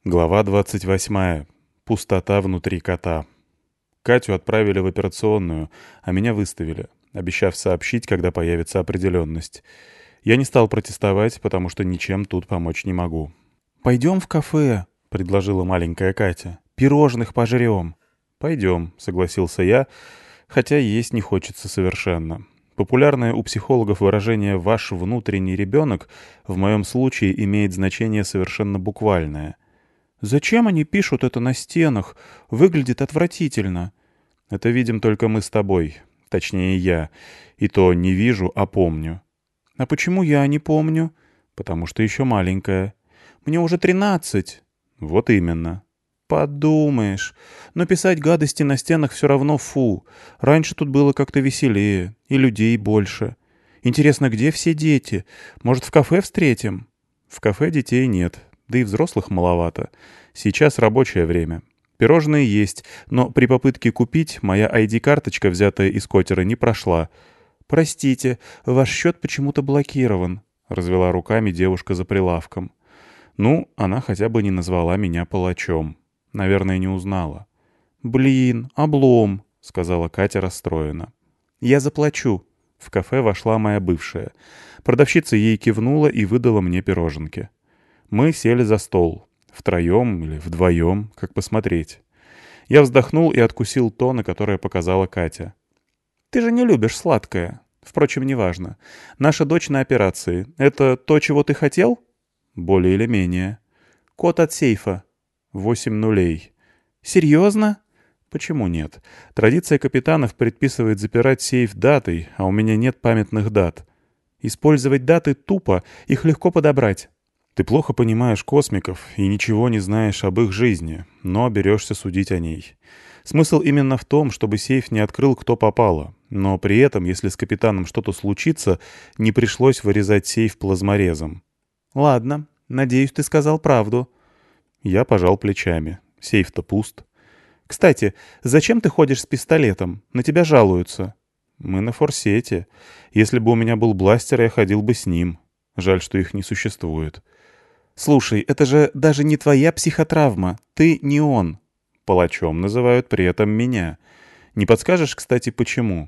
Глава 28. Пустота внутри кота. Катю отправили в операционную, а меня выставили, обещав сообщить, когда появится определенность. Я не стал протестовать, потому что ничем тут помочь не могу. «Пойдем в кафе», — предложила маленькая Катя. «Пирожных пожрем». «Пойдем», — согласился я, хотя есть не хочется совершенно. Популярное у психологов выражение «ваш внутренний ребенок» в моем случае имеет значение совершенно буквальное. «Зачем они пишут это на стенах? Выглядит отвратительно». «Это видим только мы с тобой. Точнее, я. И то не вижу, а помню». «А почему я не помню?» «Потому что еще маленькая». «Мне уже 13». «Вот именно». «Подумаешь. Но писать гадости на стенах все равно фу. Раньше тут было как-то веселее, и людей больше. Интересно, где все дети? Может, в кафе встретим?» «В кафе детей нет. Да и взрослых маловато. Сейчас рабочее время. Пирожные есть, но при попытке купить моя ID-карточка, взятая из котера, не прошла. «Простите, ваш счет почему-то блокирован», — развела руками девушка за прилавком. Ну, она хотя бы не назвала меня палачом. Наверное, не узнала. «Блин, облом», — сказала Катя расстроена. «Я заплачу». В кафе вошла моя бывшая. Продавщица ей кивнула и выдала мне пироженки. Мы сели за стол. Втроем или вдвоем, как посмотреть. Я вздохнул и откусил то, на которое показала Катя. «Ты же не любишь сладкое. Впрочем, неважно. Наша дочь на операции. Это то, чего ты хотел?» «Более или менее». «Код от сейфа». 8 нулей. «Серьезно?» «Почему нет? Традиция капитанов предписывает запирать сейф датой, а у меня нет памятных дат. Использовать даты тупо, их легко подобрать». Ты плохо понимаешь космиков и ничего не знаешь об их жизни, но берешься судить о ней. Смысл именно в том, чтобы сейф не открыл кто попало, но при этом, если с капитаном что-то случится, не пришлось вырезать сейф плазморезом. «Ладно, надеюсь, ты сказал правду». Я пожал плечами. Сейф-то пуст. «Кстати, зачем ты ходишь с пистолетом? На тебя жалуются». «Мы на форсете. Если бы у меня был бластер, я ходил бы с ним. Жаль, что их не существует». «Слушай, это же даже не твоя психотравма. Ты не он». Палачом называют при этом меня. Не подскажешь, кстати, почему?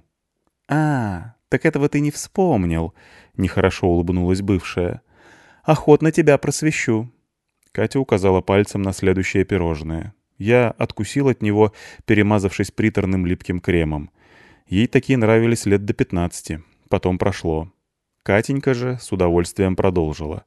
Так этого ты не вспомнил», — нехорошо улыбнулась бывшая. «Охотно тебя просвещу». Катя указала пальцем на следующее пирожное. Я откусил от него, перемазавшись приторным липким кремом. Ей такие нравились лет до 15. Потом прошло. Катенька же с удовольствием продолжила.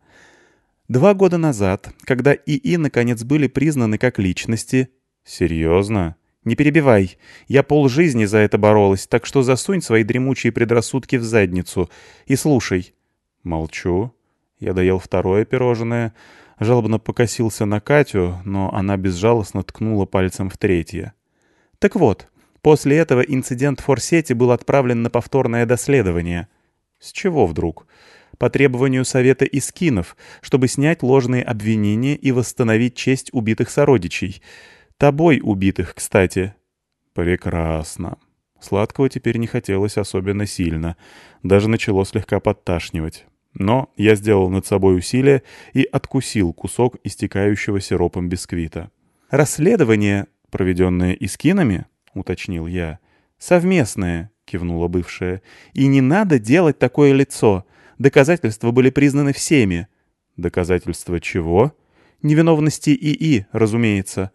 2 года назад, когда ИИ наконец были признаны как личности... Серьезно? Не перебивай. Я полжизни за это боролась, так что засунь свои дремучие предрассудки в задницу и слушай. Молчу. Я доел второе пирожное, жалобно покосился на Катю, но она безжалостно ткнула пальцем в третье. Так вот, после этого инцидент в Форсете был отправлен на повторное доследование. С чего вдруг? По требованию Совета Искинов, чтобы снять ложные обвинения и восстановить честь убитых сородичей. Тобой убитых, кстати. Прекрасно. Сладкого теперь не хотелось особенно сильно. Даже начало слегка подташнивать. Но я сделал над собой усилие и откусил кусок истекающего сиропом бисквита. «Расследование, проведенное Искинами?» — уточнил я. «Совместное», — кивнула бывшая. «И не надо делать такое лицо. Доказательства были признаны всеми». «Доказательства чего?» «Невиновности ИИ, разумеется».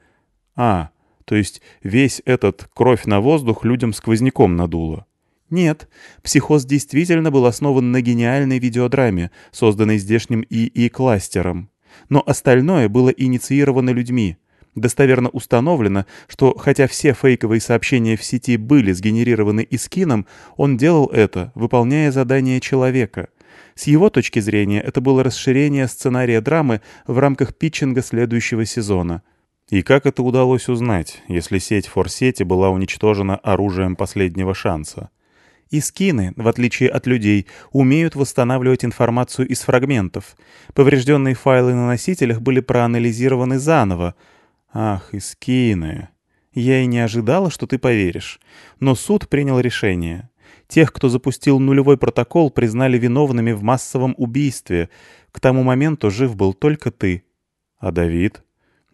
То есть весь этот кровь на воздух людям сквозняком надуло?» «Нет, психоз действительно был основан на гениальной видеодраме, созданной здешним ИИ-кластером. Но остальное было инициировано людьми. Достоверно установлено, что хотя все фейковые сообщения в сети были сгенерированы Искином, он делал это, выполняя задание человека. С его точки зрения, это было расширение сценария драмы в рамках питчинга следующего сезона. И как это удалось узнать, если сеть Форсети была уничтожена оружием последнего шанса? Искины, в отличие от людей, умеют восстанавливать информацию из фрагментов. Поврежденные файлы на носителях были проанализированы заново. Ах, Искины. Я и не ожидала, что ты поверишь. Но суд принял решение. Тех, кто запустил нулевой протокол, признали виновными в массовом убийстве. К тому моменту жив был только ты. А Давид?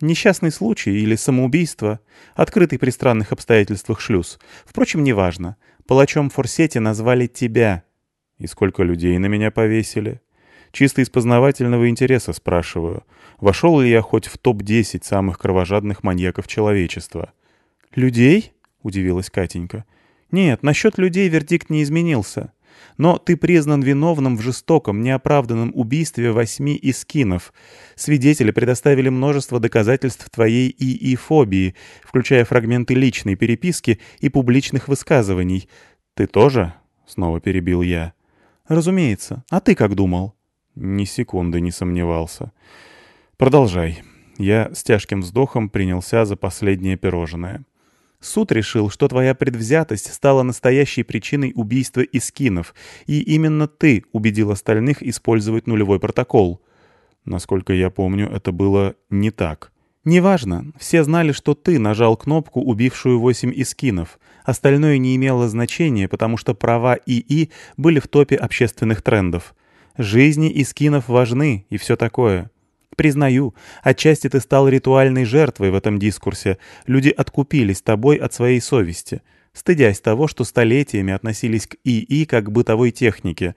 Несчастный случай или самоубийство, открытый при странных обстоятельствах шлюз. Впрочем, неважно. Палачом Форсети назвали тебя. И сколько людей на меня повесили? Чисто из познавательного интереса спрашиваю. Вошел ли я хоть в топ-10 самых кровожадных маньяков человечества? «Людей?» — удивилась Катенька. «Нет, насчет людей вердикт не изменился. Но ты признан виновным в жестоком, неоправданном убийстве 8 искинов. Свидетели предоставили множество доказательств твоей ИИ-фобии, включая фрагменты личной переписки и публичных высказываний. Ты тоже?» — снова перебил я. «Разумеется. А ты как думал?» Ни секунды не сомневался. «Продолжай». Я с тяжким вздохом принялся за последнее пирожное. Суд решил, что твоя предвзятость стала настоящей причиной убийства искинов, и именно ты убедил остальных использовать нулевой протокол. Насколько я помню, это было не так. Неважно, все знали, что ты нажал кнопку, убившую 8 искинов. Остальное не имело значения, потому что права ИИ были в топе общественных трендов. Жизни искинов важны и все такое. Признаю, отчасти ты стал ритуальной жертвой в этом дискурсе. Люди откупились тобой от своей совести, стыдясь того, что столетиями относились к ИИ как к бытовой технике.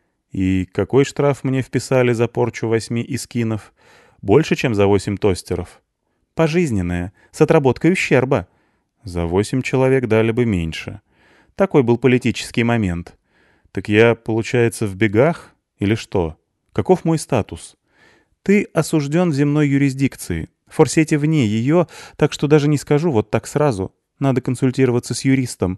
И какой штраф мне вписали за порчу 8 искинов? Больше, чем за 8 тостеров. Пожизненное, с отработкой ущерба. За 8 человек дали бы меньше. Такой был политический момент. Так я, получается, в бегах? Или что? Каков мой статус? Ты осужден в земной юрисдикции. Форсети вне ее, так что даже не скажу вот так сразу. Надо консультироваться с юристом.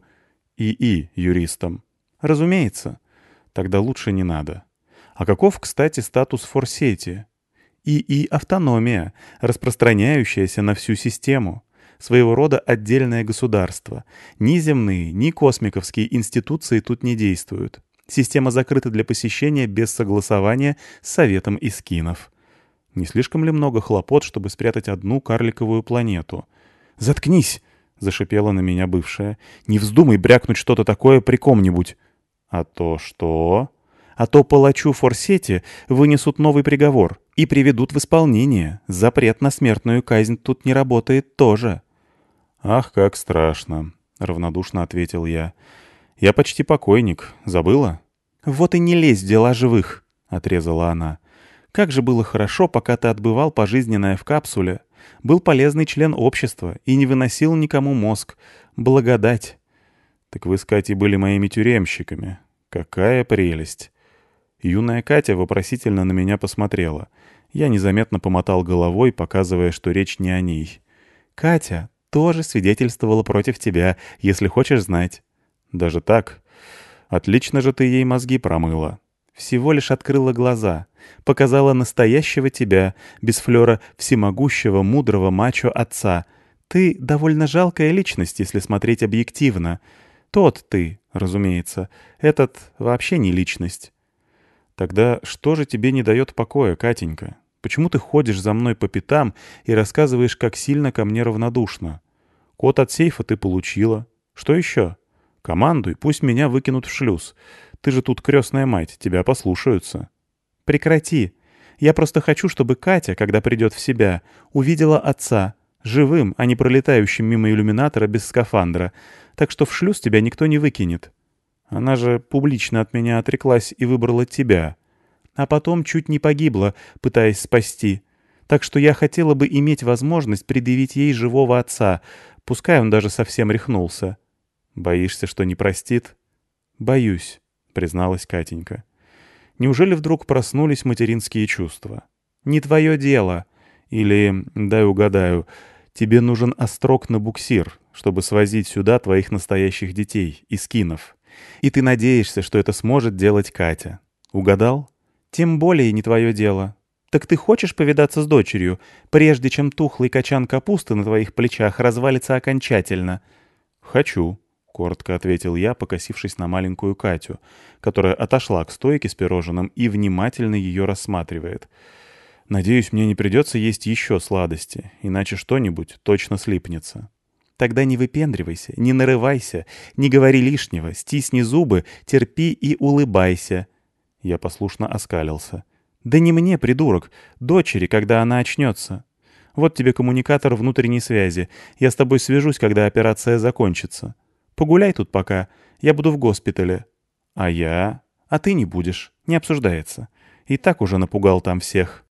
ИИ-юристом. Разумеется. Тогда лучше не надо. А каков, кстати, статус Форсети? ИИ-автономия, распространяющаяся на всю систему. Своего рода отдельное государство. Ни земные, ни космиковские институции тут не действуют. Система закрыта для посещения без согласования с Советом Искинов. Не слишком ли много хлопот, чтобы спрятать одну карликовую планету? «Заткнись!» — зашипела на меня бывшая. «Не вздумай брякнуть что-то такое при ком-нибудь!» «А то что?» «А то палачу Форсети вынесут новый приговор и приведут в исполнение. Запрет на смертную казнь тут не работает тоже». «Ах, как страшно!» — равнодушно ответил я. «Я почти покойник. Забыла?» «Вот и не лезь в дела живых!» — отрезала она. «Как же было хорошо, пока ты отбывал пожизненное в капсуле. Был полезный член общества и не выносил никому мозг. Благодать!» «Так вы с Катей были моими тюремщиками. Какая прелесть!» Юная Катя вопросительно на меня посмотрела. Я незаметно помотал головой, показывая, что речь не о ней. «Катя тоже свидетельствовала против тебя, если хочешь знать». «Даже так? Отлично же ты ей мозги промыла». «Всего лишь открыла глаза, показала настоящего тебя, без флера всемогущего, мудрого мачо-отца. Ты довольно жалкая личность, если смотреть объективно. Тот ты, разумеется, этот вообще не личность». «Тогда что же тебе не дает покоя, Катенька? Почему ты ходишь за мной по пятам и рассказываешь, как сильно ко мне равнодушно? Код от сейфа ты получила. Что еще? Командуй, пусть меня выкинут в шлюз. Ты же тут крестная мать, тебя послушаются». «Прекрати. Я просто хочу, чтобы Катя, когда придет в себя, увидела отца, живым, а не пролетающим мимо иллюминатора без скафандра. Так что в шлюз тебя никто не выкинет. Она же публично от меня отреклась и выбрала тебя. А потом чуть не погибла, пытаясь спасти. Так что я хотела бы иметь возможность предъявить ей живого отца, пускай он даже совсем рехнулся». «Боишься, что не простит?» «Боюсь», — призналась Катенька. «Неужели вдруг проснулись материнские чувства? Не твое дело. Или, дай угадаю, тебе нужен острог на буксир, чтобы свозить сюда твоих настоящих детей, искинов. И ты надеешься, что это сможет делать Катя. Угадал? Тем более не твое дело. Так ты хочешь повидаться с дочерью, прежде чем тухлый качан капусты на твоих плечах развалится окончательно?» «Хочу», — коротко ответил я, покосившись на маленькую Катю, которая отошла к стойке с пирожным и внимательно ее рассматривает. «Надеюсь, мне не придется есть еще сладости, иначе что-нибудь точно слипнется». «Тогда не выпендривайся, не нарывайся, не говори лишнего, стисни зубы, терпи и улыбайся». Я послушно оскалился. «Да не мне, придурок, дочери, когда она очнется. Вот тебе коммуникатор внутренней связи. Я с тобой свяжусь, когда операция закончится. Погуляй тут пока. Я буду в госпитале. А я? А ты не будешь. Не обсуждается. И так уже напугал там всех.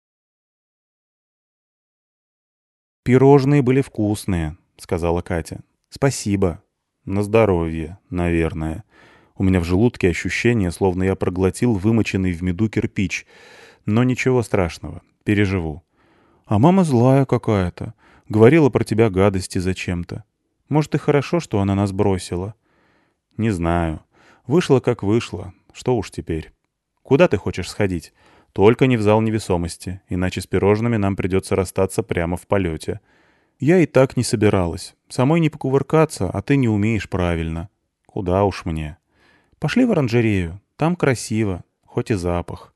«Пирожные были вкусные», — сказала Катя. «Спасибо». «На здоровье, наверное». У меня в желудке ощущение, словно я проглотил вымоченный в меду кирпич. Но ничего страшного. Переживу. «А мама злая какая-то. Говорила про тебя гадости зачем-то. Может, и хорошо, что она нас бросила?» «Не знаю. Вышло, как вышло. Что уж теперь. Куда ты хочешь сходить? Только не в зал невесомости, иначе с пирожными нам придется расстаться прямо в полете». «Я и так не собиралась. Самой не покувыркаться, а ты не умеешь правильно». «Куда уж мне». «Пошли в оранжерею. Там красиво, хоть и запах».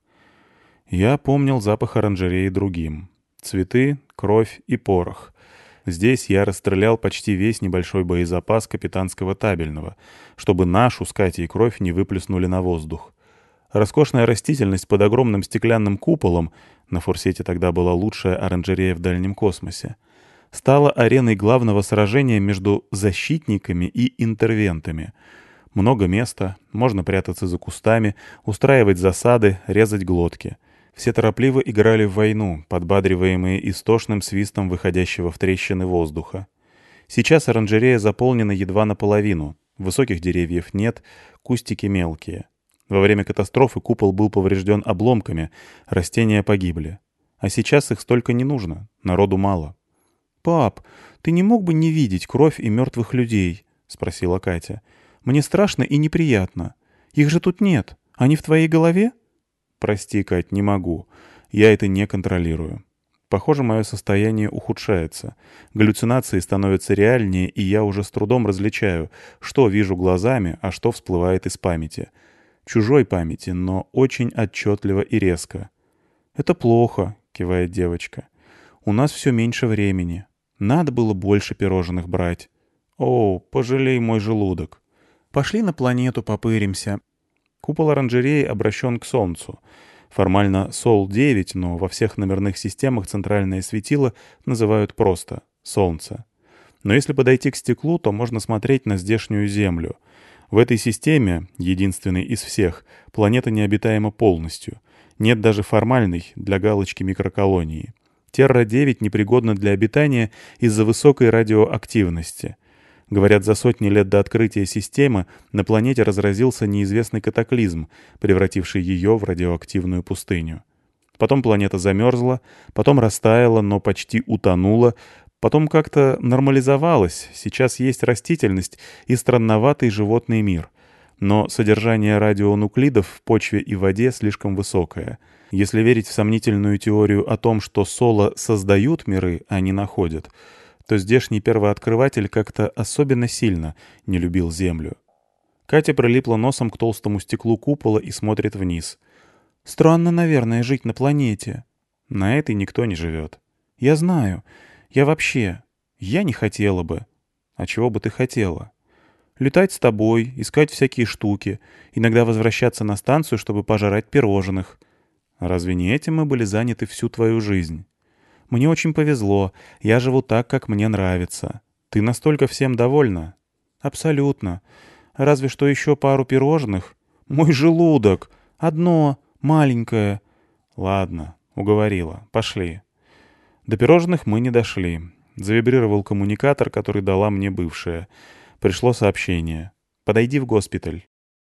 Я помнил запах оранжереи другим. Цветы, кровь и порох. Здесь я расстрелял почти весь небольшой боезапас капитанского табельного, чтобы нашу с Катей кровь не выплеснули на воздух. Роскошная растительность под огромным стеклянным куполом, на Форсете тогда была лучшая оранжерея в дальнем космосе, стала ареной главного сражения между защитниками и интервентами. Много места, можно прятаться за кустами, устраивать засады, резать глотки. Все торопливо играли в войну, подбадриваемые истошным свистом выходящего в трещины воздуха. Сейчас оранжерея заполнена едва наполовину, высоких деревьев нет, кустики мелкие. Во время катастрофы купол был поврежден обломками, растения погибли. А сейчас их столько не нужно, народу мало. «Пап, ты не мог бы не видеть кровь и мертвых людей?» — спросила Катя. «Мне страшно и неприятно. Их же тут нет. Они в твоей голове?» «Прости, Кать, не могу. Я это не контролирую. Похоже, мое состояние ухудшается. Галлюцинации становятся реальнее, и я уже с трудом различаю, что вижу глазами, а что всплывает из памяти. Чужой памяти, но очень отчетливо и резко». «Это плохо», — кивает девочка. «У нас все меньше времени. Надо было больше пирожных брать. О, пожалей мой желудок. Пошли на планету попыримся». Купол оранжереи обращен к Солнцу. Формально Сол-9, но во всех номерных системах центральное светило называют просто Солнце. Но если подойти к стеклу, то можно смотреть на здешнюю Землю. В этой системе, единственной из всех, планета необитаема полностью. Нет даже формальной, для галочки, микроколонии. Терра-9 непригодна для обитания из-за высокой радиоактивности. Говорят, за сотни лет до открытия системы на планете разразился неизвестный катаклизм, превративший ее в радиоактивную пустыню. Потом планета замерзла, потом растаяла, но почти утонула, потом как-то нормализовалась, сейчас есть растительность и странноватый животный мир. Но содержание радионуклидов в почве и воде слишком высокое. Если верить в сомнительную теорию о том, что соло создают миры, а не находят, то здешний первооткрыватель как-то особенно сильно не любил Землю. Катя прилипла носом к толстому стеклу купола и смотрит вниз. «Странно, наверное, жить на планете». «На этой никто не живет». «Я знаю. Я вообще. Я не хотела бы». «А чего бы ты хотела?» «Летать с тобой, искать всякие штуки, иногда возвращаться на станцию, чтобы пожрать пирожных». «Разве не этим мы были заняты всю твою жизнь?» «Мне очень повезло. Я живу так, как мне нравится. Ты настолько всем довольна?» «Абсолютно. Разве что еще пару пирожных. Мой желудок! Одно, маленькое». «Ладно, уговорила. Пошли». До пирожных мы не дошли. Завибрировал коммуникатор, который дала мне бывшая. Пришло сообщение. «Подойди в госпиталь».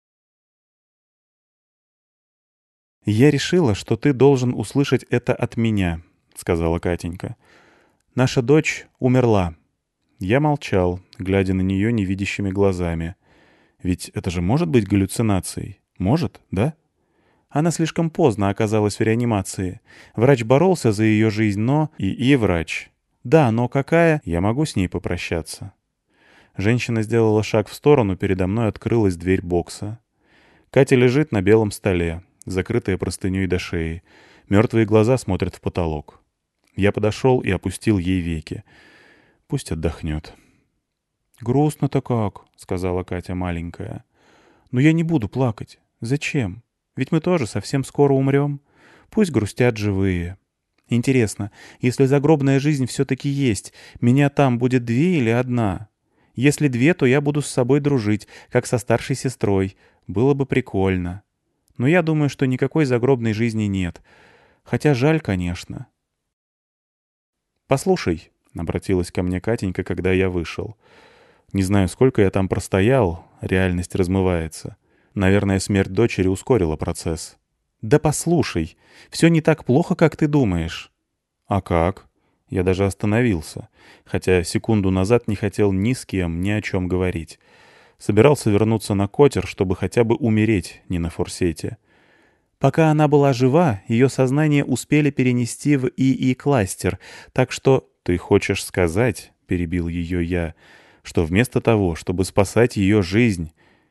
«Я решила, что ты должен услышать это от меня», — сказала Катенька. «Наша дочь умерла». Я молчал, глядя на нее невидящими глазами. Ведь это же может быть галлюцинацией? Может, да? Она слишком поздно оказалась в реанимации. Врач боролся за ее жизнь, но... И врач. Да, но какая... Я могу с ней попрощаться. Женщина сделала шаг в сторону, передо мной открылась дверь бокса. Катя лежит на белом столе, закрытая простыней до шеи. Мертвые глаза смотрят в потолок. Я подошел и опустил ей веки. Пусть отдохнет. «Грустно-то как», — сказала Катя маленькая. «Но я не буду плакать. Зачем? Ведь мы тоже совсем скоро умрем. Пусть грустят живые». Интересно, если загробная жизнь все-таки есть, меня там будет 2 или 1? Если 2, то я буду с собой дружить, как со старшей сестрой. Было бы прикольно. Но я думаю, что никакой загробной жизни нет. Хотя жаль, конечно. «Послушай», — обратилась ко мне Катенька, когда я вышел. «Не знаю, сколько я там простоял, реальность размывается. Наверное, смерть дочери ускорила процесс». «Да послушай, все не так плохо, как ты думаешь». «А как?» Я даже остановился, хотя секунду назад не хотел ни с кем ни о чем говорить. Собирался вернуться на катер, чтобы хотя бы умереть не на форсете. Пока она была жива, ее сознание успели перенести в ИИ-кластер, так что... «Ты хочешь сказать, — перебил ее я, — что вместо того, чтобы спасать ее жизнь...»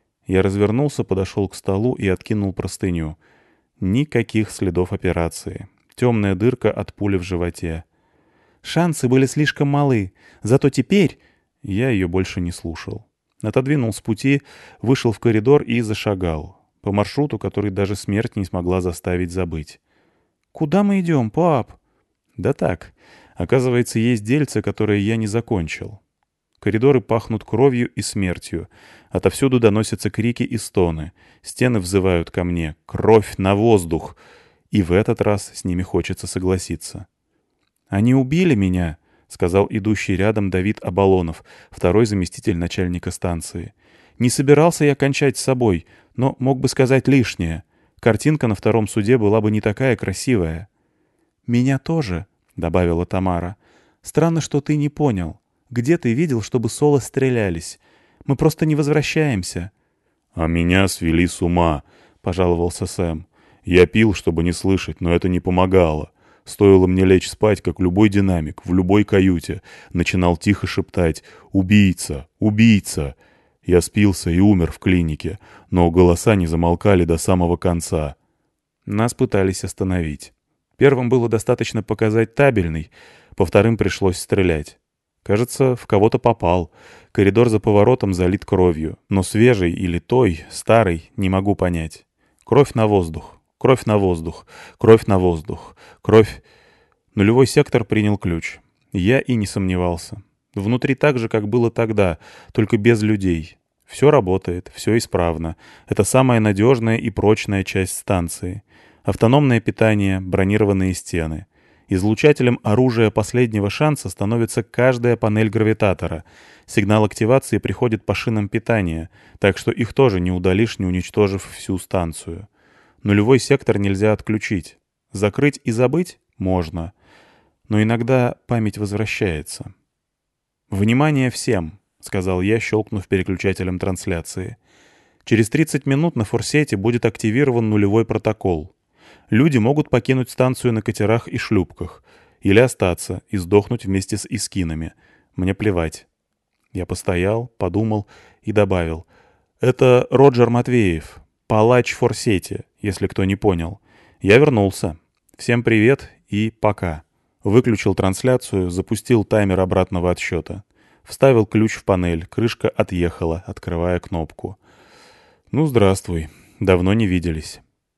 Я развернулся, подошел к столу и откинул простыню. Никаких следов операции. Темная дырка от пули в животе. «Шансы были слишком малы, зато теперь...» Я ее больше не слушал. Отодвинул с пути, вышел в коридор и зашагал. По маршруту, который даже смерть не смогла заставить забыть. «Куда мы идем, пап?» «Да так. Оказывается, есть дельце, которое я не закончил». Коридоры пахнут кровью и смертью. Отовсюду доносятся крики и стоны. Стены взывают ко мне: «Кровь на воздух!» И в этот раз с ними хочется согласиться. «Они убили меня», — сказал идущий рядом Давид Абалонов, второй заместитель начальника станции. «Не собирался я кончать с собой, но мог бы сказать лишнее. Картинка на втором суде была бы не такая красивая». «Меня тоже», — добавила Тамара. «Странно, что ты не понял. Где ты видел, чтобы соло стрелялись? Мы просто не возвращаемся». «А меня свели с ума», — пожаловался Сэм. «Я пил, чтобы не слышать, но это не помогало. Стоило мне лечь спать, как любой динамик, в любой каюте, начинал тихо шептать: «Убийца! Убийца!» Я спился и умер в клинике, но голоса не замолкали до самого конца. Нас пытались остановить. Первым было достаточно показать табельный, по вторым пришлось стрелять. Кажется, в кого-то попал. Коридор за поворотом залит кровью, но свежий или той, старый, не могу понять. Кровь на воздух, кровь на воздух, кровь на воздух, кровь... Нулевой сектор принял ключ. Я и не сомневался. Внутри так же, как было тогда, только без людей. Все работает, все исправно. Это самая надежная и прочная часть станции. Автономное питание, бронированные стены. Излучателем оружия последнего шанса становится каждая панель гравитатора. Сигнал активации приходит по шинам питания, так что их тоже не удалишь, не уничтожив всю станцию. Нулевой сектор нельзя отключить. Закрыть и забыть можно. Но иногда память возвращается. «Внимание всем!» — сказал я, щелкнув переключателем трансляции. «Через 30 минут на форсете будет активирован нулевой протокол. Люди могут покинуть станцию на катерах и шлюпках. Или остаться и сдохнуть вместе с искинами. Мне плевать». Я постоял, подумал и добавил. «Это Роджер Матвеев, палач форсете, если кто не понял. Я вернулся. Всем привет и пока». Выключил трансляцию, запустил таймер обратного отсчета. Вставил ключ в панель, крышка отъехала, открывая кнопку. «Ну, здравствуй. Давно не виделись».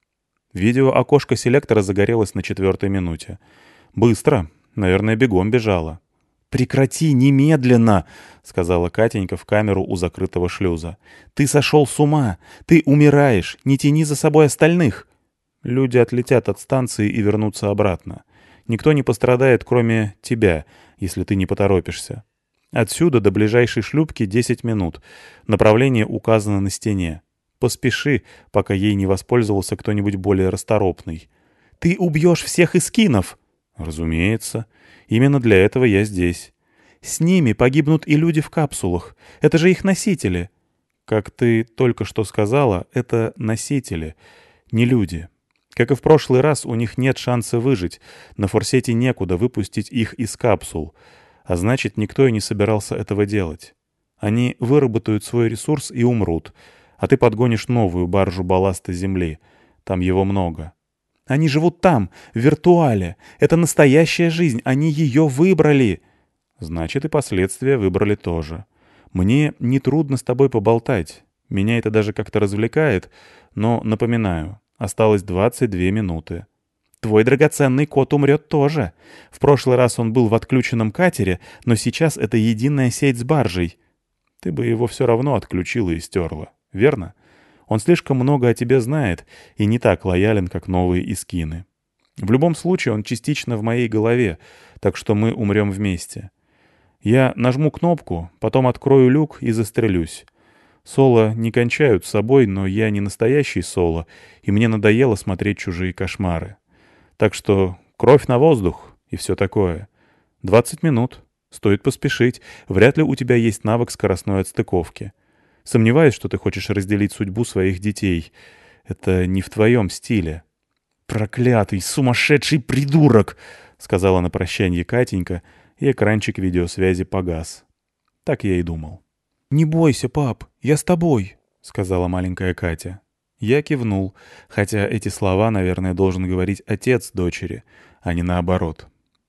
Видео-окошко селектора загорелось на 4-й минуте. «Быстро. Наверное, бегом бежала». «Прекрати немедленно!» — сказала Катенька в камеру у закрытого шлюза. «Ты сошел с ума! Ты умираешь! Не тяни за собой остальных!» Люди отлетят от станции и вернутся обратно. Никто не пострадает, кроме тебя, если ты не поторопишься. Отсюда до ближайшей шлюпки 10 минут. Направление указано на стене. Поспеши, пока ей не воспользовался кто-нибудь более расторопный. «Ты убьешь всех эскинов!» «Разумеется. Именно для этого я здесь. С ними погибнут и люди в капсулах. Это же их носители». «Как ты только что сказала, это носители, не люди. Как и в прошлый раз, у них нет шанса выжить. На форсете некуда выпустить их из капсул. А значит, никто и не собирался этого делать. Они выработают свой ресурс и умрут. А ты подгонишь новую баржу балласта Земли. Там его много. Они живут там, в виртуале. Это настоящая жизнь. Они ее выбрали. Значит, и последствия выбрали тоже. Мне нетрудно с тобой поболтать. Меня это даже как-то развлекает. Но, напоминаю, осталось 22 минуты. Твой драгоценный кот умрет тоже. В прошлый раз он был в отключенном катере, но сейчас это единая сеть с баржей. Ты бы его все равно отключила и стерла, верно? Он слишком много о тебе знает и не так лоялен, как новые искины. В любом случае он частично в моей голове, так что мы умрем вместе. Я нажму кнопку, потом открою люк и застрелюсь. Соло не кончают с собой, но я не настоящий Соло, и мне надоело смотреть чужие кошмары. Так что кровь на воздух и все такое. 20 минут. Стоит поспешить. Вряд ли у тебя есть навык скоростной отстыковки. Сомневаюсь, что ты хочешь разделить судьбу своих детей. Это не в твоем стиле. «Проклятый, сумасшедший придурок!» — сказала на прощанье Катенька, и экранчик видеосвязи погас. Так я и думал. «Не бойся, пап, я с тобой», — сказала маленькая Катя. Я кивнул, хотя эти слова, наверное, должен говорить отец дочери, а не наоборот.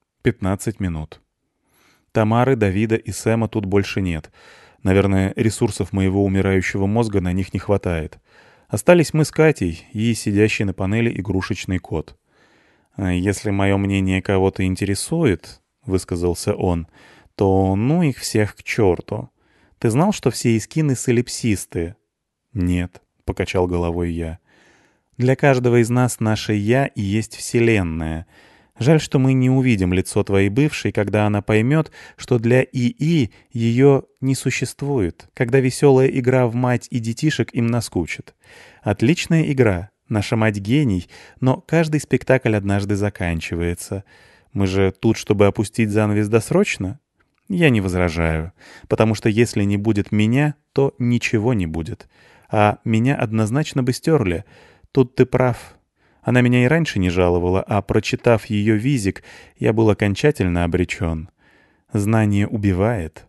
15 минут. Тамары, Давида и Сэма тут больше нет. Наверное, ресурсов моего умирающего мозга на них не хватает. Остались мы с Катей и сидящий на панели игрушечный кот. «Если мое мнение кого-то интересует», — высказался он, — «то ну их всех к черту. Ты знал, что все искины солипсисты?» «Нет», — покачал головой я. «Для каждого из нас наше «я» и есть Вселенная. Жаль, что мы не увидим лицо твоей бывшей, когда она поймет, что для ИИ ее не существует, когда веселая игра в мать и детишек им наскучит. Отличная игра, наша мать гений, но каждый спектакль однажды заканчивается. Мы же тут, чтобы опустить занавес досрочно? Я не возражаю, потому что если не будет меня, то ничего не будет. А меня однозначно бы стерли. Тут ты прав». Она меня и раньше не жаловала, а, прочитав ее визик, я был окончательно обречен. Знание убивает.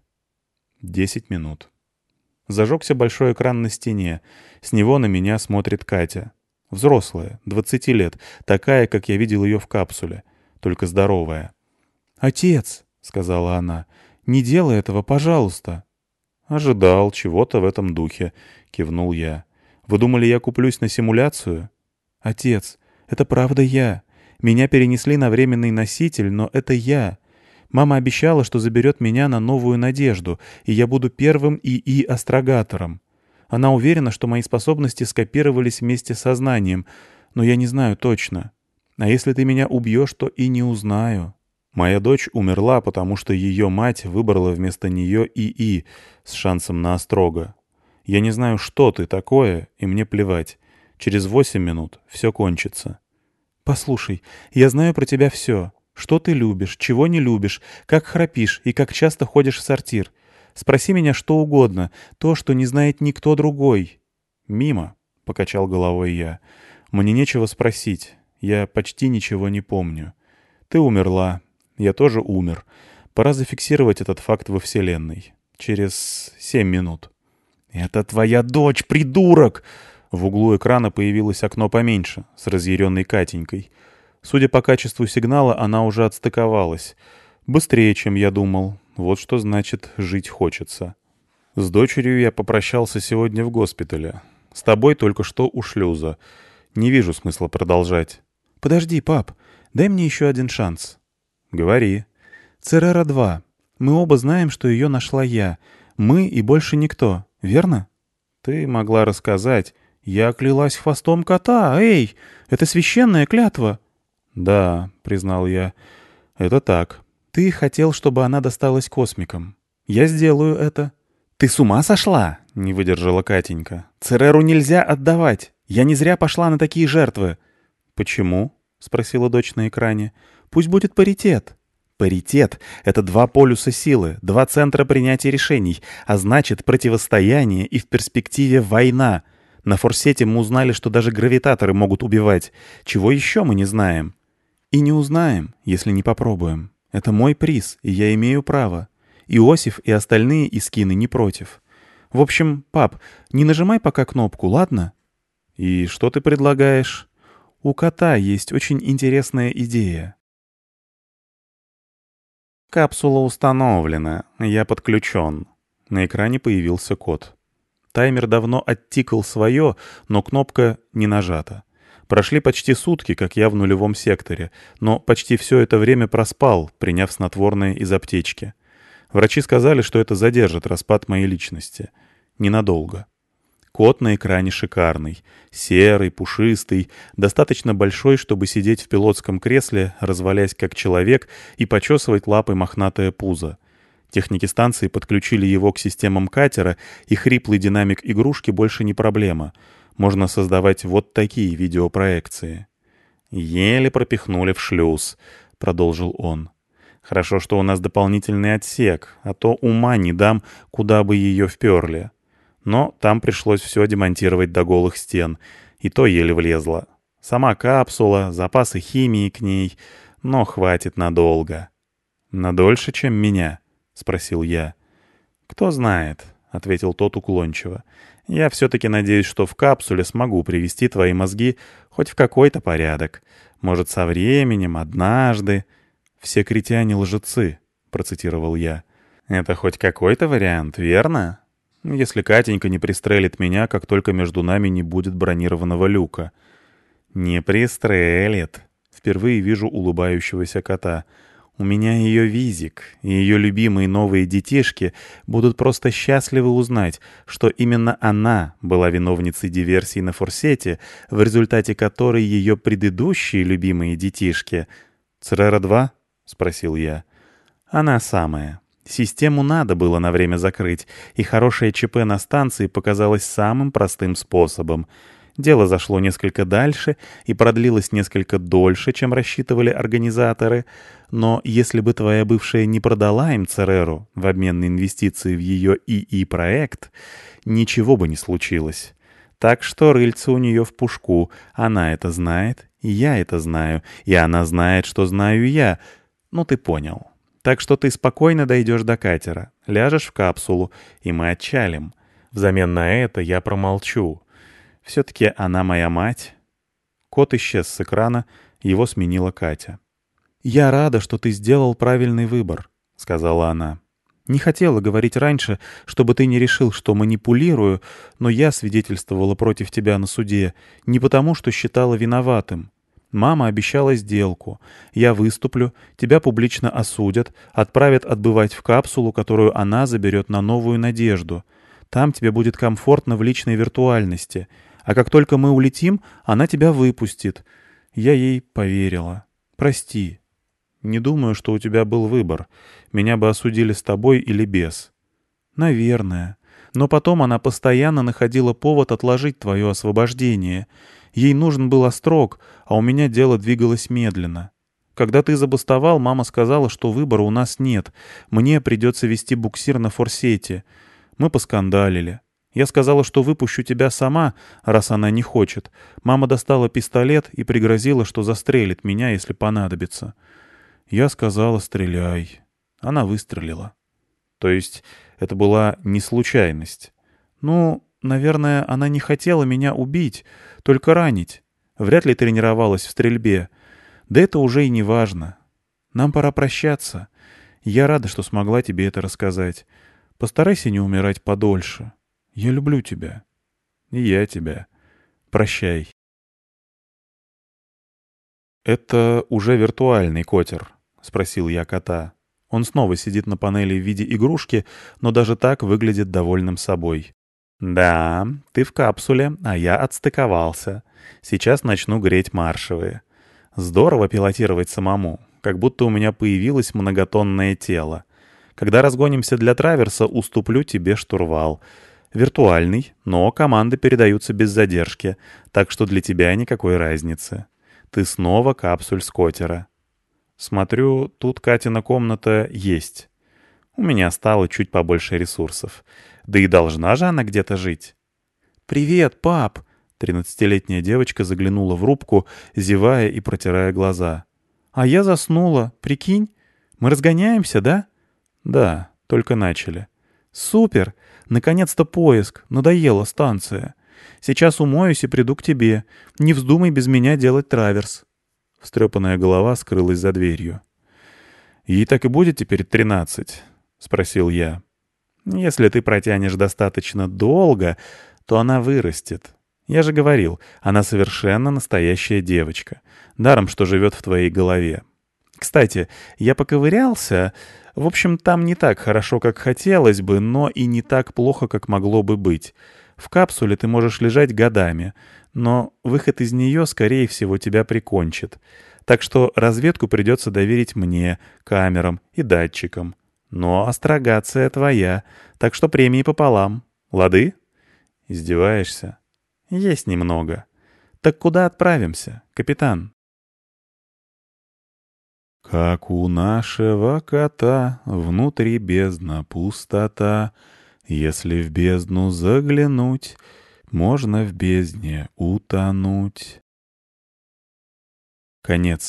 10 минут. Зажегся большой экран на стене. С него на меня смотрит Катя. Взрослая, 20 лет, такая, как я видел ее в капсуле, только здоровая. «Отец», — сказала она, — «не делай этого, пожалуйста». «Ожидал чего-то в этом духе», — кивнул я. «Вы думали, я куплюсь на симуляцию?» «Отец, это правда я. Меня перенесли на временный носитель, но это я. Мама обещала, что заберет меня на Новую Надежду, и я буду первым ИИ-астрогатором. Она уверена, что мои способности скопировались вместе с сознанием, но я не знаю точно. А если ты меня убьешь, то и не узнаю». Моя дочь умерла, потому что ее мать выбрала вместо нее ИИ с шансом на острога. Я не знаю, что ты такое, и мне плевать. Через 8 минут все кончится. «Послушай, я знаю про тебя все. Что ты любишь, чего не любишь, как храпишь и как часто ходишь в сортир. Спроси меня что угодно, то, что не знает никто другой». «Мимо», — покачал головой я. «Мне нечего спросить. Я почти ничего не помню. Ты умерла. Я тоже умер. Пора зафиксировать этот факт во Вселенной. Через 7 минут». «Это твоя дочь, придурок!» В углу экрана появилось окно поменьше, с разъяренной Катенькой. Судя по качеству сигнала, она уже отстыковалась. Быстрее, чем я думал. Вот что значит «жить хочется». С дочерью я попрощался сегодня в госпитале. С тобой только что у шлюза. Не вижу смысла продолжать. «Подожди, пап, дай мне еще один шанс». «Говори». «Церера-2. Мы оба знаем, что ее нашла я. Мы и больше никто, верно?» «Ты могла рассказать». «Я клялась хвостом кота! Эй! Это священная клятва!» «Да», — признал я, — «это так. Ты хотел, чтобы она досталась космикам. Я сделаю это». «Ты с ума сошла?» — не выдержала Катенька. «Цереру нельзя отдавать. Я не зря пошла на такие жертвы». «Почему?» — спросила дочь на экране. «Пусть будет паритет». «Паритет — это 2 полюса силы, 2 центра принятия решений, а значит противостояние и в перспективе война. На форсете мы узнали, что даже гравитаторы могут убивать. Чего еще мы не знаем?» «И не узнаем, если не попробуем. Это мой приз, и я имею право. Иосиф и остальные искины не против. В общем, пап, не нажимай пока кнопку, ладно?» «И что ты предлагаешь?» «У кота есть очень интересная идея». «Капсула установлена. Я подключен». На экране появился код. Таймер давно оттикал свое, но кнопка не нажата. Прошли почти сутки, как я в нулевом секторе, но почти все это время проспал, приняв снотворное из аптечки. Врачи сказали, что это задержит распад моей личности. Ненадолго. Кот на экране шикарный. Серый, пушистый, достаточно большой, чтобы сидеть в пилотском кресле, развалясь как человек, и почесывать лапой мохнатое пузо. Техники станции подключили его к системам катера, и хриплый динамик игрушки больше не проблема. Можно создавать вот такие видеопроекции. «Еле пропихнули в шлюз», — продолжил он. «Хорошо, что у нас дополнительный отсек, а то ума не дам, куда бы ее вперли. Но там пришлось все демонтировать до голых стен, и то еле влезло. Сама капсула, запасы химии к ней, но хватит надолго». «Надольше, чем меня?» — спросил я. «Кто знает», — ответил тот уклончиво. «Я все-таки надеюсь, что в капсуле смогу привести твои мозги хоть в какой-то порядок. Может, со временем, однажды...» «Все критяне лжецы», — процитировал я. «Это хоть какой-то вариант, верно? Если Катенька не пристрелит меня, как только между нами не будет бронированного люка». «Не пристрелит». Впервые вижу улыбающегося кота. «У меня ее визик, и ее любимые новые детишки будут просто счастливы узнать, что именно она была виновницей диверсии на Форсете, в результате которой ее предыдущие любимые детишки...» «Церера-2?» — спросил я. «Она самая. Систему надо было на время закрыть, и хорошее ЧП на станции показалось самым простым способом. Дело зашло несколько дальше и продлилось несколько дольше, чем рассчитывали организаторы. Но если бы твоя бывшая не продала им Цереру в обмен на инвестиции в ее ИИ-проект, ничего бы не случилось. Так что рыльце у нее в пушку. Она это знает, и я это знаю, и она знает, что знаю я. Ну, ты понял. Так что ты спокойно дойдешь до катера, ляжешь в капсулу, и мы отчалим. Взамен на это я промолчу. Все-таки она моя мать». Кот исчез с экрана, его сменила Катя. «Я рада, что ты сделал правильный выбор», — сказала она. «Не хотела говорить раньше, чтобы ты не решил, что манипулирую, но я свидетельствовала против тебя на суде не потому, что считала виноватым. Мама обещала сделку. Я выступлю, тебя публично осудят, отправят отбывать в капсулу, которую она заберет на Новую Надежду. Там тебе будет комфортно в личной виртуальности. А как только мы улетим, она тебя выпустит. Я ей поверила. Прости. Не думаю, что у тебя был выбор. Меня бы осудили с тобой или без». «Наверное. Но потом она постоянно находила повод отложить твое освобождение. Ей нужен был острог, а у меня дело двигалось медленно. Когда ты забастовал, мама сказала, что выбора у нас нет. Мне придется вести буксир на Форсете. Мы поскандалили. Я сказала, что выпущу тебя сама, раз она не хочет. Мама достала пистолет и пригрозила, что застрелит меня, если понадобится. Я сказала: «Стреляй». Она выстрелила. То есть это была не случайность. Ну, наверное, она не хотела меня убить, только ранить. Вряд ли тренировалась в стрельбе. Да это уже и не важно. Нам пора прощаться. Я рада, что смогла тебе это рассказать. Постарайся не умирать подольше. Я люблю тебя. И я тебя. Прощай. «Это уже виртуальный котер?» — спросил я кота. Он снова сидит на панели в виде игрушки, но даже так выглядит довольным собой. «Да, ты в капсуле, а я отстыковался. Сейчас начну греть маршевые. Здорово пилотировать самому, как будто у меня появилось многотонное тело. Когда разгонимся для траверса, уступлю тебе штурвал. Виртуальный, но команды передаются без задержки, так что для тебя никакой разницы. Ты снова капсуль с котера. Смотрю, тут Катина комната есть. У меня стало чуть побольше ресурсов. Да и должна же она где-то жить». «Привет, пап!» 13-летняя девочка заглянула в рубку, зевая и протирая глаза. «А я заснула, прикинь? Мы разгоняемся, да?» «Да, только начали». «Супер! Наконец-то поиск. Надоела станция. Сейчас умоюсь и приду к тебе. Не вздумай без меня делать траверс». Встрепанная голова скрылась за дверью. «Ей так и будет теперь 13?» — спросил я. «Если ты протянешь достаточно долго, то она вырастет. Я же говорил, она совершенно настоящая девочка. Даром, что живет в твоей голове. Кстати, я поковырялся. В общем, там не так хорошо, как хотелось бы, но и не так плохо, как могло бы быть. В капсуле ты можешь лежать годами, но выход из нее, скорее всего, тебя прикончит. Так что разведку придется доверить мне, камерам и датчикам. Но астрогация твоя, так что премии пополам. Лады? Издеваешься? Есть немного. Так куда отправимся, капитан? Как у нашего кота внутри бездна пустота. Если в бездну заглянуть, можно в бездне утонуть. Конец.